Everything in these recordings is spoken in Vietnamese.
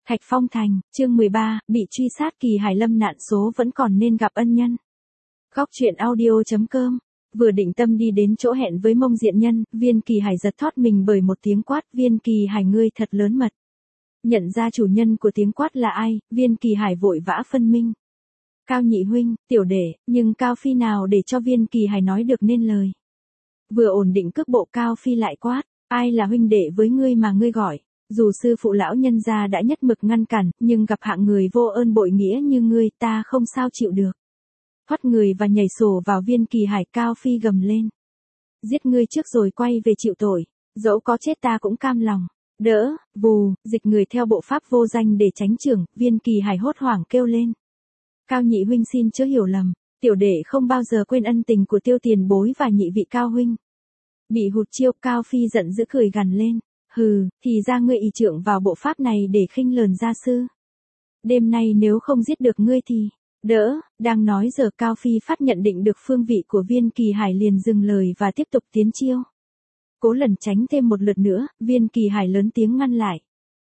Thạch Phong Thành, chương 13, bị truy sát Kỳ Hải lâm nạn số vẫn còn nên gặp ân nhân. Góc truyện audio.com. Vừa định tâm đi đến chỗ hẹn với Mông Diện Nhân, Viên Kỳ Hải giật thót mình bởi một tiếng quát, Viên Kỳ Hải ngươi thật lớn mật. Nhận ra chủ nhân của tiếng quát là ai, Viên Kỳ Hải vội vã phân minh. Cao nhị huynh, tiểu đệ, nhưng Cao Phi nào để cho Viên Kỳ Hải nói được nên lời. Vừa ổn định cước bộ, Cao Phi lại quát, ai là huynh đệ với ngươi mà ngươi gọi. Dù sư phụ lão nhân gia đã nhất mực ngăn cản, nhưng gặp hạng người vô ơn bội nghĩa như ngươi, ta không sao chịu được. Thoát người và nhảy sổ vào Viên Kỳ Hải, Cao Phi gầm lên. Giết ngươi trước rồi quay về chịu tội, dẫu có chết ta cũng cam lòng. Đỡ, vù, dịch người theo bộ pháp vô danh để tránh trưởng, Viên Kỳ Hải hốt hoảng kêu lên. Cao nhị huynh xin chớ hiểu lầm, tiểu đệ không bao giờ quên ân tình của Tiêu tiền bối và nhị vị Cao huynh. Bị hụt chiêu, Cao Phi giận dữ cười gằn lên. Hừ, thì ra ngươi ỷ trượng vào bộ pháp này để khinh lờn gia sư. Đêm nay nếu không giết được ngươi thì, đỡ, đang nói giờ Cao Phi phát nhận định được phương vị của Viên Kỳ Hải liền dừng lời và tiếp tục tiến chiêu. Cố lẩn tránh thêm một lượt nữa, Viên Kỳ Hải lớn tiếng ngăn lại.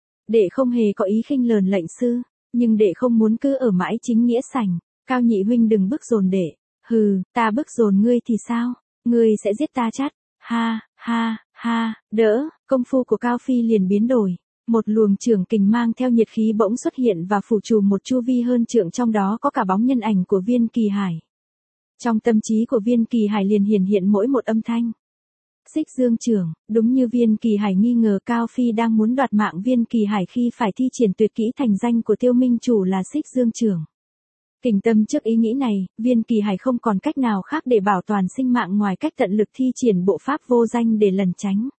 Đệ không hề có ý khinh lờn lệnh sư, nhưng đệ không muốn cứ ở mãi chính nghĩa sảnh, Cao nhị huynh đừng bức dồn đệ. Hừ, ta bức dồn ngươi thì sao, ngươi sẽ giết ta chắc. Ha, ha, ha, đỡ, công phu của Cao Phi liền biến đổi. Một luồng trưởng kình mang theo nhiệt khí bỗng xuất hiện và phủ trùm một chu vi hơn trượng, trong đó có cả bóng nhân ảnh của Viên Kỳ Hải. Trong tâm trí của Viên Kỳ Hải liền hiển hiện mỗi một âm thanh. Xích Dương trưởng, đúng như Viên Kỳ Hải nghi ngờ, Cao Phi đang muốn đoạt mạng Viên Kỳ Hải khi phải thi triển tuyệt kỹ thành danh của Tiêu Minh Chủ là Xích Dương trưởng. Kinh tâm trước ý nghĩ này, Viên Kỳ Hải không còn cách nào khác để bảo toàn sinh mạng ngoài cách tận lực thi triển bộ pháp vô danh để lẩn tránh.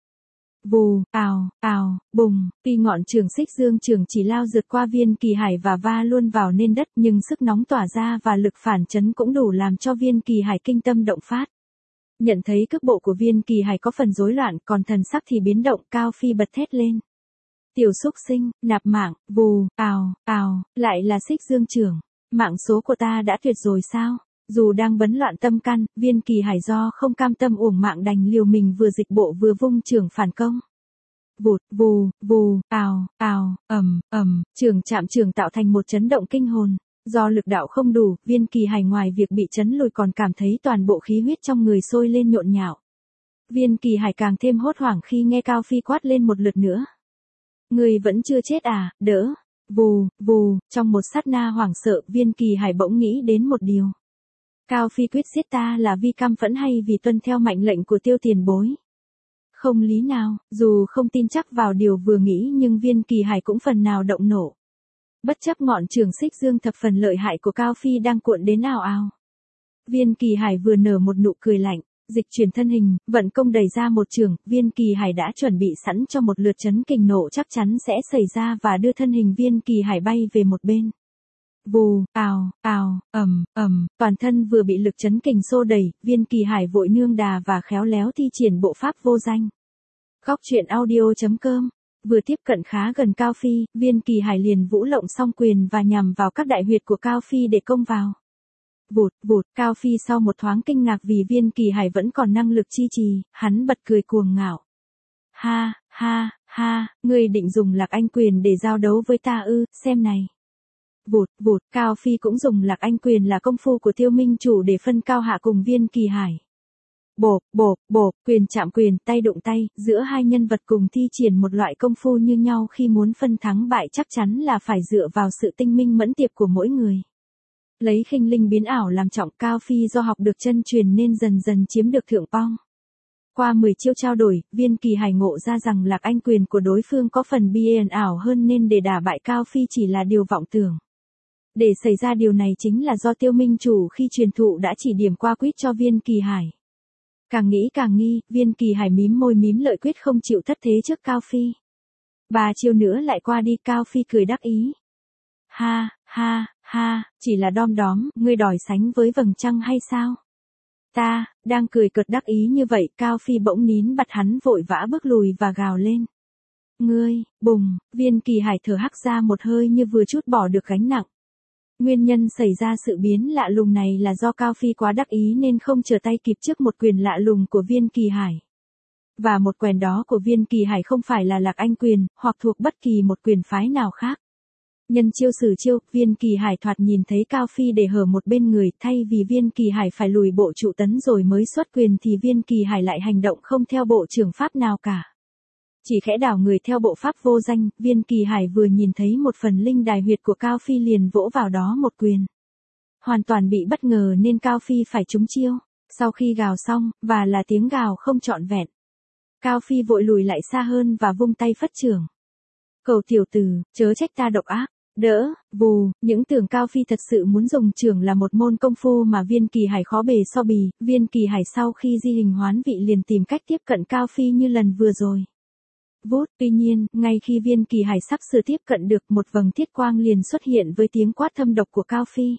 Vù, ào, ào, bùng, tuy ngọn trường Xích Dương trường chỉ lao rượt qua Viên Kỳ Hải và va luôn vào nền đất, nhưng sức nóng tỏa ra và lực phản chấn cũng đủ làm cho Viên Kỳ Hải kinh tâm động phát. Nhận thấy cước bộ của Viên Kỳ Hải có phần rối loạn, còn thần sắc thì biến động, Cao Phi bật thét lên. Tiểu xúc sinh, nạp mạng, vù, ào, ào, lại là Xích Dương trường. Mạng số của ta đã tuyệt rồi sao? Dù đang bấn loạn tâm can, Viên Kỳ Hải do không cam tâm uổng mạng đành liều mình vừa dịch bộ vừa vung trường phản công. Vụt, vù, vù, ào, ào, trường chạm trường tạo thành một chấn động kinh hồn. Do lực đạo không đủ, Viên Kỳ Hải ngoài việc bị chấn lùi còn cảm thấy toàn bộ khí huyết trong người sôi lên nhộn nhạo. Viên Kỳ Hải càng thêm hốt hoảng khi nghe Cao Phi quát lên một lượt nữa. Người vẫn chưa chết à, đỡ. Vù, vù, trong một sát na hoảng sợ, Viên Kỳ Hải bỗng nghĩ đến một điều. Cao Phi quyết giết ta là vì căm phẫn hay vì tuân theo mệnh lệnh của Tiêu tiền bối? Không lý nào, dù không tin chắc vào điều vừa nghĩ nhưng Viên Kỳ Hải cũng phần nào động nộ. Bất chấp ngọn trường Xích Dương thập phần lợi hại của Cao Phi đang cuộn đến ào ào. Viên Kỳ Hải vừa nở một nụ cười lạnh, dịch chuyển thân hình, vận công đẩy ra một trường, Viên Kỳ Hải đã chuẩn bị sẵn cho một lượt chấn kình nộ chắc chắn sẽ xảy ra và đưa thân hình Viên Kỳ Hải bay về một bên. Vù, ào, ào, toàn thân vừa bị lực chấn kình xô đẩy, Viên Kỳ Hải vội nương đà và khéo léo thi triển bộ pháp vô danh. Góc truyện audio.com. Vừa tiếp cận khá gần Cao Phi, Viên Kỳ Hải liền vũ lộng song quyền và nhằm vào các đại huyệt của Cao Phi để công vào. Vụt, vụt, Cao Phi sau một thoáng kinh ngạc vì Viên Kỳ Hải vẫn còn năng lực chi trì, hắn bật cười cuồng ngạo. Ha, ha, ha, ngươi định dùng Lạc Anh quyền để giao đấu với ta ư, xem này. Vụt, vụt, Cao Phi cũng dùng Lạc Anh quyền là công phu của Tiêu Minh Chủ để phân cao hạ cùng Viên Kỳ Hải. Bộp, bộp, bộp, quyền chạm quyền, tay đụng tay, giữa hai nhân vật cùng thi triển một loại công phu như nhau khi muốn phân thắng bại chắc chắn là phải dựa vào sự tinh minh mẫn tiệp của mỗi người. Lấy khinh linh biến ảo làm trọng, Cao Phi do học được chân truyền nên dần dần chiếm được thượng phong. Qua 10 chiêu trao đổi, Viên Kỳ Hải ngộ ra rằng Lạc Anh quyền của đối phương có phần biên ảo hơn nên để đả bại Cao Phi chỉ là điều vọng tưởng. Để xảy ra điều này chính là do Tiêu Minh Chủ khi truyền thụ đã chỉ điểm qua quyết cho Viên Kỳ Hải. Càng nghĩ càng nghi, Viên Kỳ Hải mím môi mím lợi quyết không chịu thất thế trước Cao Phi. 3 chiêu nữa lại qua đi, Cao Phi cười đắc ý. Ha, ha, ha, chỉ là đom đóm, ngươi đòi sánh với vầng trăng hay sao? Ta, đang cười cợt đắc ý như vậy, Cao Phi bỗng nín bặt, hắn vội vã bước lùi và gào lên. Ngươi, bùng, Viên Kỳ Hải thở hắt ra một hơi như vừa trút bỏ được gánh nặng. Nguyên nhân xảy ra sự biến lạ lùng này là do Cao Phi quá đắc ý nên không trở tay kịp trước một quyền lạ lùng của Viên Kỳ Hải. Và một quyền đó của Viên Kỳ Hải không phải là Lạc Anh quyền, hoặc thuộc bất kỳ một quyền phái nào khác. Nhân chiêu xử chiêu, Viên Kỳ Hải thoạt nhìn thấy Cao Phi để hở một bên người, thay vì Viên Kỳ Hải phải lùi bộ trụ tấn rồi mới xuất quyền thì Viên Kỳ Hải lại hành động không theo bộ trưởng pháp nào cả. Chỉ khẽ đảo người theo bộ pháp vô danh, Viên Kỳ Hải vừa nhìn thấy một phần linh đài huyệt của Cao Phi liền vỗ vào đó một quyền. Hoàn toàn bị bất ngờ nên Cao Phi phải trúng chiêu. Sau khi gào xong, và là tiếng gào không trọn vẹn, Cao Phi vội lùi lại xa hơn và vung tay phất chưởng. Cầu tiểu tử, chớ trách ta độc ác. Đỡ, vù, những tưởng Cao Phi thật sự muốn dùng chưởng là một môn công phu mà Viên Kỳ Hải khó bề so bì. Viên Kỳ Hải sau khi di hình hoán vị liền tìm cách tiếp cận Cao Phi như lần vừa rồi. Vút, tuy nhiên, ngay khi Viên Kỳ Hải sắp sửa tiếp cận được, một vầng thiết quang liền xuất hiện với tiếng quát thâm độc của Cao Phi.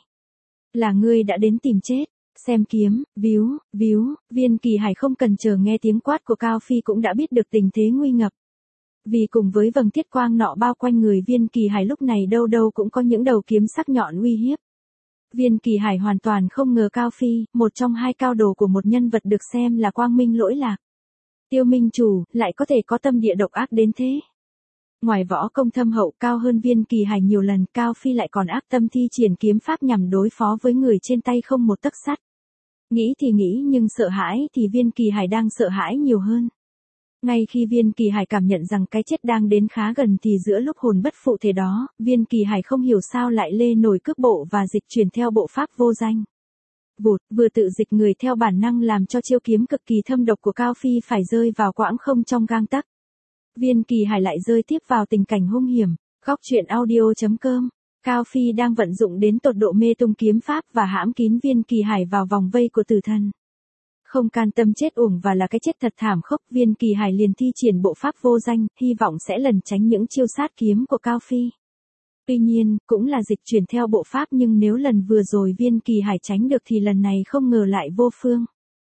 Là ngươi đã đến tìm chết. Xem kiếm, víu, víu, Viên Kỳ Hải không cần chờ nghe tiếng quát của Cao Phi cũng đã biết được tình thế nguy ngập. Vì cùng với vầng thiết quang nọ bao quanh người Viên Kỳ Hải lúc này đâu đâu cũng có những đầu kiếm sắc nhọn uy hiếp. Viên Kỳ Hải hoàn toàn không ngờ Cao Phi, một trong hai cao đồ của một nhân vật được xem là quang minh lỗi lạc, Tiêu Minh Chủ, lại có thể có tâm địa độc ác đến thế. Ngoài võ công thâm hậu cao hơn Viên Kỳ Hải nhiều lần, Cao Phi lại còn ác tâm thi triển kiếm pháp nhằm đối phó với người trên tay không một tấc sắt. Nghĩ thì nghĩ nhưng sợ hãi thì Viên Kỳ Hải đang sợ hãi nhiều hơn. Ngay khi Viên Kỳ Hải cảm nhận rằng cái chết đang đến khá gần thì giữa lúc hồn bất phụ thể đó, Viên Kỳ Hải không hiểu sao lại lê nổi cước bộ và dịch chuyển theo bộ pháp vô danh. Vụt, vừa tự dịch người theo bản năng làm cho chiêu kiếm cực kỳ thâm độc của Cao Phi phải rơi vào quãng không trong gang tấc. Viên Kỳ Hải lại rơi tiếp vào tình cảnh hung hiểm. Góc truyện audio.com. Cao Phi đang vận dụng đến tột độ mê tung kiếm pháp và hãm kín Viên Kỳ Hải vào vòng vây của tử thần. Không can tâm chết uổng và là cái chết thật thảm khốc, Viên Kỳ Hải liền thi triển bộ pháp vô danh, hy vọng sẽ lẩn tránh những chiêu sát kiếm của Cao Phi. Tuy nhiên, cũng là dịch chuyển theo bộ pháp nhưng nếu lần vừa rồi Viên Kỳ Hải tránh được thì lần này không ngờ lại vô phương.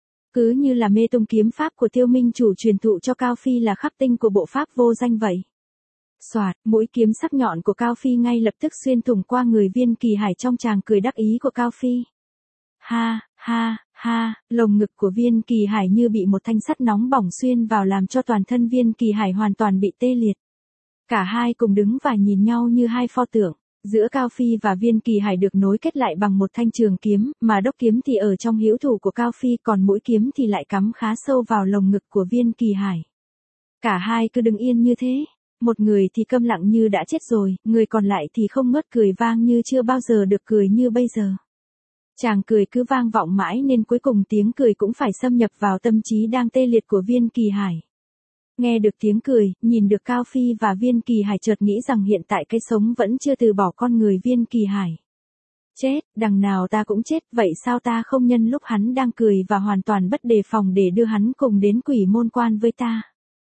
Cứ như là mê tung kiếm pháp của Tiêu Minh Chủ truyền thụ cho Cao Phi là khắc tinh của bộ pháp vô danh vậy. Soạt, mũi kiếm sắc nhọn của Cao Phi ngay lập tức xuyên thủng qua người Viên Kỳ Hải trong tràng cười đắc ý của Cao Phi. Ha, ha, ha, lồng ngực của Viên Kỳ Hải như bị một thanh sắt nóng bỏng xuyên vào làm cho toàn thân Viên Kỳ Hải hoàn toàn bị tê liệt. Cả hai cùng đứng và nhìn nhau như hai pho tượng. Giữa Cao Phi và Viên Kỳ Hải được nối kết lại bằng một thanh trường kiếm, mà đốc kiếm thì ở trong hữu thủ của Cao Phi, còn mũi kiếm thì lại cắm khá sâu vào lồng ngực của Viên Kỳ Hải. Cả hai cứ đứng yên như thế. Một người thì câm lặng như đã chết rồi, người còn lại thì không ngớt cười vang như chưa bao giờ được cười như bây giờ. Chàng cười cứ vang vọng mãi nên cuối cùng tiếng cười cũng phải xâm nhập vào tâm trí đang tê liệt của Viên Kỳ Hải. Nghe được tiếng cười, nhìn được Cao Phi và Viên Kỳ Hải chợt nghĩ rằng hiện tại cái sống vẫn chưa từ bỏ con người Viên Kỳ Hải. Chết, đằng nào ta cũng chết, vậy sao ta không nhân lúc hắn đang cười và hoàn toàn bất đề phòng để đưa hắn cùng đến quỷ môn quan với ta.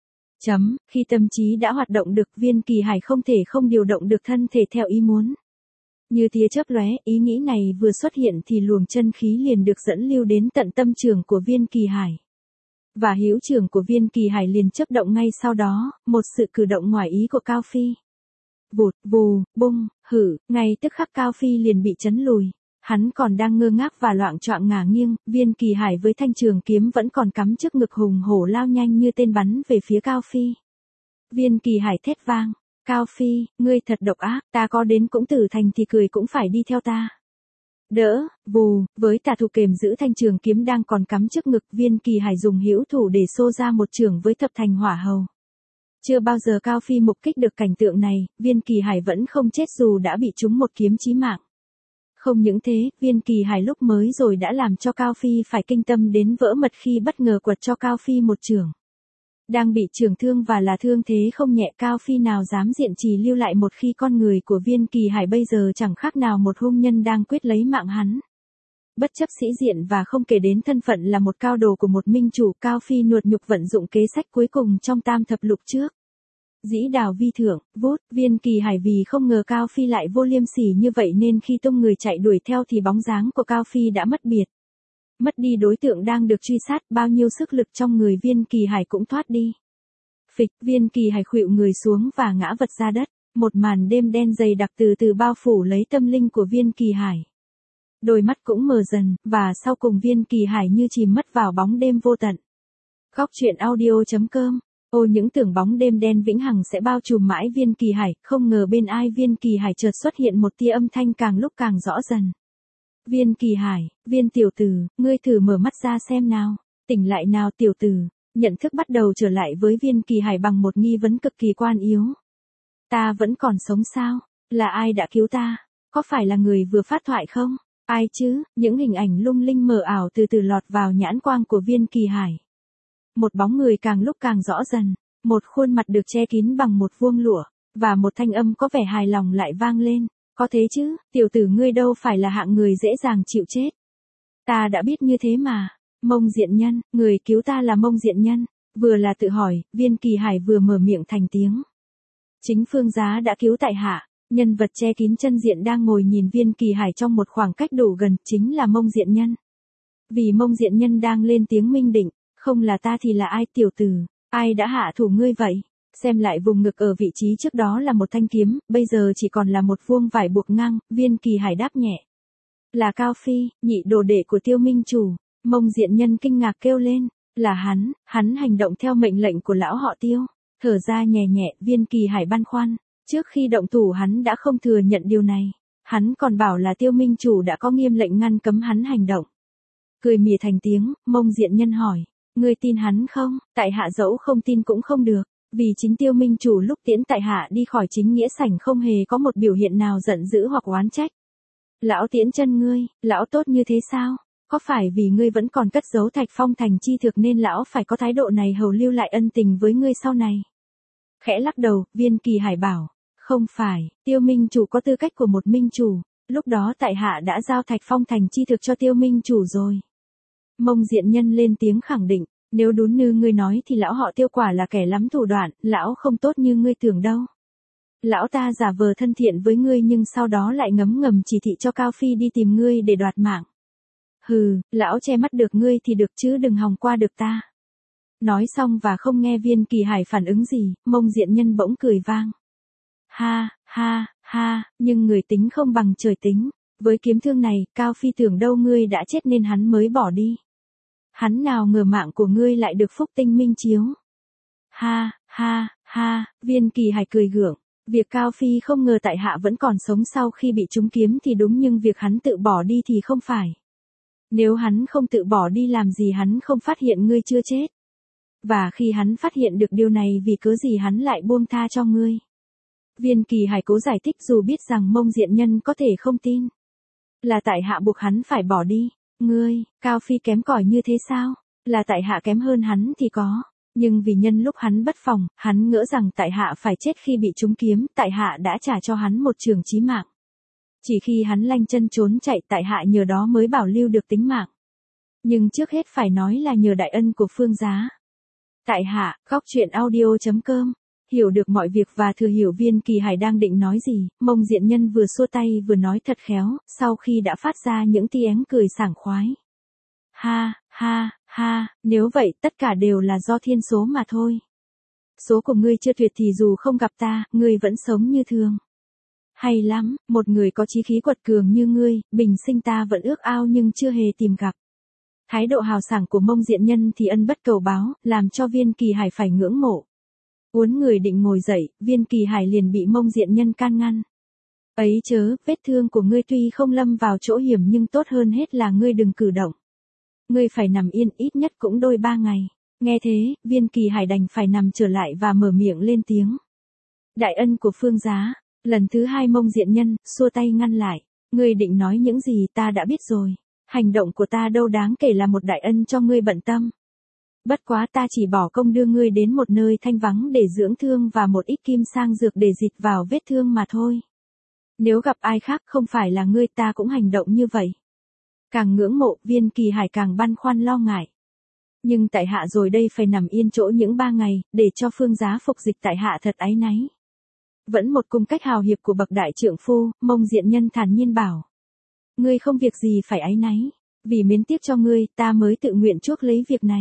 Khi tâm trí đã hoạt động được, Viên Kỳ Hải không thể không điều động được thân thể theo ý muốn. Như tia chớp lóe, ý nghĩ này vừa xuất hiện thì luồng chân khí liền được dẫn lưu đến tận tâm trường của Viên Kỳ Hải. Và hữu trường của Viên Kỳ Hải liền chớp động ngay sau đó, một sự cử động ngoài ý của Cao Phi. Vụt, vù, bung, hử, ngay tức khắc Cao Phi liền bị chấn lùi. Hắn còn đang ngơ ngác và loạng choạng ngả nghiêng, Viên Kỳ Hải với thanh trường kiếm vẫn còn cắm trước ngực hùng hổ lao nhanh như tên bắn về phía Cao Phi. Viên Kỳ Hải thét vang, Cao Phi, ngươi thật độc ác, ta có đến cũng tử thành thì cười cũng phải đi theo ta. Đỡ, vù, với tà thủ kềm giữ thanh trường kiếm đang còn cắm trước ngực, Viên Kỳ Hải dùng hữu thủ để xô ra một chưởng với thập thành hỏa hầu. Chưa bao giờ Cao Phi mục kích được cảnh tượng này, Viên Kỳ Hải vẫn không chết dù đã bị trúng một kiếm chí mạng. Không những thế, Viên Kỳ Hải lúc mới rồi đã làm cho Cao Phi phải kinh tâm đến vỡ mật khi bất ngờ quật cho Cao Phi một chưởng. Đang bị chưởng thương và là thương thế không nhẹ, Cao Phi nào dám diện trì lưu lại một khi con người của Viên Kỳ Hải bây giờ chẳng khác nào một hung nhân đang quyết lấy mạng hắn. Bất chấp sĩ diện và không kể đến thân phận là một cao đồ của một minh chủ, Cao Phi nuột nhục vận dụng kế sách cuối cùng trong tam thập lục trước. Dĩ đào vi thượng, vút, Viên Kỳ Hải vì không ngờ Cao Phi lại vô liêm sỉ như vậy nên khi tung người chạy đuổi theo thì bóng dáng của Cao Phi đã mất biệt. Mất đi đối tượng đang được truy sát, bao nhiêu sức lực trong người Viên Kỳ Hải cũng thoát đi. Phịch, Viên Kỳ Hải khuỵu người xuống và ngã vật ra đất. Một màn đêm đen dày đặc từ từ bao phủ lấy tâm linh của Viên Kỳ Hải. Đôi mắt cũng mờ dần, và sau cùng Viên Kỳ Hải như chìm mất vào bóng đêm vô tận. Góc truyện audio.com Ô những tưởng bóng đêm đen vĩnh hằng sẽ bao trùm mãi Viên Kỳ Hải, không ngờ bên ai Viên Kỳ Hải chợt xuất hiện một tia âm thanh càng lúc càng rõ dần. Viên Kỳ Hải, Viên tiểu tử, ngươi thử mở mắt ra xem nào, tỉnh lại nào tiểu tử. Nhận thức bắt đầu trở lại với Viên Kỳ Hải bằng một nghi vấn cực kỳ quan yếu. Ta vẫn còn sống sao? Là ai đã cứu ta? Có phải là người vừa phát thoại không? Ai chứ? Những hình ảnh lung linh mờ ảo từ từ lọt vào nhãn quang của Viên Kỳ Hải. Một bóng người càng lúc càng rõ dần, một khuôn mặt được che kín bằng một vuông lụa, và một thanh âm có vẻ hài lòng lại vang lên. Có thế chứ, tiểu tử ngươi đâu phải là hạng người dễ dàng chịu chết. Ta đã biết như thế mà. Mông Diện Nhân, người cứu ta là Mông Diện Nhân. Vừa là tự hỏi, Viên Kỳ Hải vừa mở miệng thành tiếng. Chính Phương Giá đã cứu tại hạ. Nhân vật che kín chân diện đang ngồi nhìn Viên Kỳ Hải trong một khoảng cách đủ gần, chính là Mông Diện Nhân. Vì Mông Diện Nhân đang lên tiếng minh định, không là ta thì là ai tiểu tử, ai đã hạ thủ ngươi vậy? Xem lại vùng ngực ở vị trí trước đó là một thanh kiếm, bây giờ chỉ còn là một vuông vải buộc ngang, Viên Kỳ Hải đáp nhẹ. Là Cao Phi, nhị đồ đệ của Tiêu Minh Chủ. Mông Diện Nhân kinh ngạc kêu lên, là hắn hành động theo mệnh lệnh của lão họ Tiêu. Thở ra nhẹ nhẹ, Viên Kỳ Hải băn khoăn, trước khi động thủ hắn đã không thừa nhận điều này, hắn còn bảo là Tiêu Minh Chủ đã có nghiêm lệnh ngăn cấm hắn hành động. Cười mỉa thành tiếng, Mông Diện Nhân hỏi, ngươi tin hắn không? Tại hạ dẫu không tin cũng không được, vì chính Tiêu Minh Chủ lúc tiễn tại hạ đi khỏi chính nghĩa sảnh không hề có một biểu hiện nào giận dữ hoặc oán trách. Lão tiễn chân ngươi, lão tốt như thế sao? Có phải vì ngươi vẫn còn cất giấu Thạch Phong thành chi thực nên lão phải có thái độ này hầu lưu lại ân tình với ngươi sau này? Khẽ lắc đầu, Viên Kỳ Hải bảo, không phải, Tiêu Minh Chủ có tư cách của một minh chủ, lúc đó tại hạ đã giao Thạch Phong thành chi thực cho Tiêu Minh Chủ rồi. Mông Diện Nhân lên tiếng khẳng định, nếu đúng như ngươi nói thì lão họ Tiêu quả là kẻ lắm thủ đoạn, lão không tốt như ngươi tưởng đâu. Lão ta giả vờ thân thiện với ngươi nhưng sau đó lại ngấm ngầm chỉ thị cho Cao Phi đi tìm ngươi để đoạt mạng. Hừ, lão che mắt được ngươi thì được chứ đừng hòng qua được ta. Nói xong và không nghe Viên Kỳ Hải phản ứng gì, Mông Diện Nhân bỗng cười vang. Ha, ha, ha, nhưng người tính không bằng trời tính. Với kiếm thương này, Cao Phi tưởng đâu ngươi đã chết nên hắn mới bỏ đi. Hắn nào ngờ mạng của ngươi lại được phúc tinh minh chiếu. Ha, ha, ha, Viên Kỳ Hải cười gượng. Việc Cao Phi không ngờ tại hạ vẫn còn sống sau khi bị trúng kiếm thì đúng nhưng việc hắn tự bỏ đi thì không phải. Nếu hắn không tự bỏ đi làm gì hắn không phát hiện ngươi chưa chết. Và khi hắn phát hiện được điều này vì cớ gì hắn lại buông tha cho ngươi. Viên Kỳ Hải cố giải thích dù biết rằng Mông Diện Nhân có thể không tin. Là tại hạ buộc hắn phải bỏ đi. Ngươi, Cao Phi kém cỏi như thế sao? Là tại hạ kém hơn hắn thì có. Nhưng vì nhân lúc hắn bất phòng, hắn ngỡ rằng tại hạ phải chết khi bị trúng kiếm, tại hạ đã trả cho hắn một trường chí mạng. Chỉ khi hắn lanh chân trốn chạy tại hạ nhờ đó mới bảo lưu được tính mạng. Nhưng trước hết phải nói là nhờ đại ân của Phương Giá. Tại hạ, goctruyện.audio.com, hiểu được mọi việc và thừa hiểu Viên Kỳ Hải đang định nói gì, Mông Diện Nhân vừa xua tay vừa nói thật khéo, sau khi đã phát ra những tiếng cười sảng khoái. Ha, ha, ha, nếu vậy tất cả đều là do thiên số mà thôi. Số của ngươi chưa tuyệt thì dù không gặp ta, ngươi vẫn sống như thường. Hay lắm, một người có chí khí quật cường như ngươi, bình sinh ta vẫn ước ao nhưng chưa hề tìm gặp. Thái độ hào sảng của Mông Diện Nhân thì ân bất cầu báo, làm cho Viên Kỳ Hải phải ngưỡng mộ. Uốn người định ngồi dậy, Viên Kỳ Hải liền bị Mông Diện Nhân can ngăn. Ấy chớ, vết thương của ngươi tuy không lâm vào chỗ hiểm nhưng tốt hơn hết là ngươi đừng cử động. Ngươi phải nằm yên ít nhất cũng đôi 3 ngày. Nghe thế, Viên Kỳ Hải đành phải nằm trở lại và mở miệng lên tiếng. Đại ân của Phương Giá. Lần thứ 2 Mông Diện Nhân xua tay ngăn lại. Ngươi định nói những gì ta đã biết rồi. Hành động của ta đâu đáng kể là một đại ân cho ngươi bận tâm. Bất quá ta chỉ bỏ công đưa ngươi đến một nơi thanh vắng để dưỡng thương và một ít kim sang dược để dịch vào vết thương mà thôi. Nếu gặp ai khác không phải là ngươi ta cũng hành động như vậy. Càng ngưỡng mộ, Viên Kỳ Hải càng băn khoăn lo ngại. Nhưng tại hạ rồi đây phải nằm yên chỗ những 3 ngày, để cho Phương Giá phục dịch tại hạ thật áy náy. Vẫn một cung cách hào hiệp của bậc đại trượng phu, Mông Diện Nhân thản nhiên bảo. Ngươi không việc gì phải áy náy, vì mến tiếc cho ngươi, ta mới tự nguyện chuốc lấy việc này.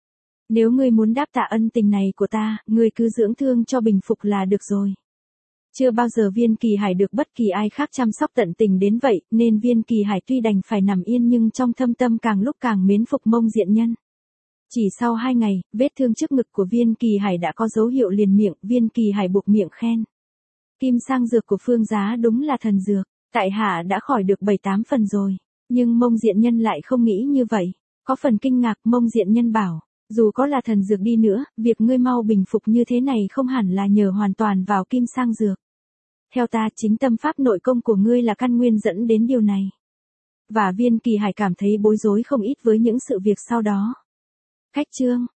Nếu ngươi muốn đáp tạ ân tình này của ta, ngươi cứ dưỡng thương cho bình phục là được rồi. Chưa bao giờ Viên Kỳ Hải được bất kỳ ai khác chăm sóc tận tình đến vậy, nên Viên Kỳ Hải tuy đành phải nằm yên nhưng trong thâm tâm càng lúc càng mến phục Mông Diện Nhân. Chỉ sau 2 ngày, vết thương trước ngực của Viên Kỳ Hải đã có dấu hiệu liền miệng, Viên Kỳ Hải buộc miệng khen. Kim sang dược của Phương Giá đúng là thần dược, tại hạ đã khỏi được 7-8 phần rồi. Nhưng Mông Diện Nhân lại không nghĩ như vậy. Có phần kinh ngạc, Mông Diện Nhân bảo, dù có là thần dược đi nữa, việc ngươi mau bình phục như thế này không hẳn là nhờ hoàn toàn vào kim sang dược. Theo ta, chính tâm pháp nội công của ngươi là căn nguyên dẫn đến điều này. Và Viên Kỳ Hải cảm thấy bối rối không ít với những sự việc sau đó. Khách chương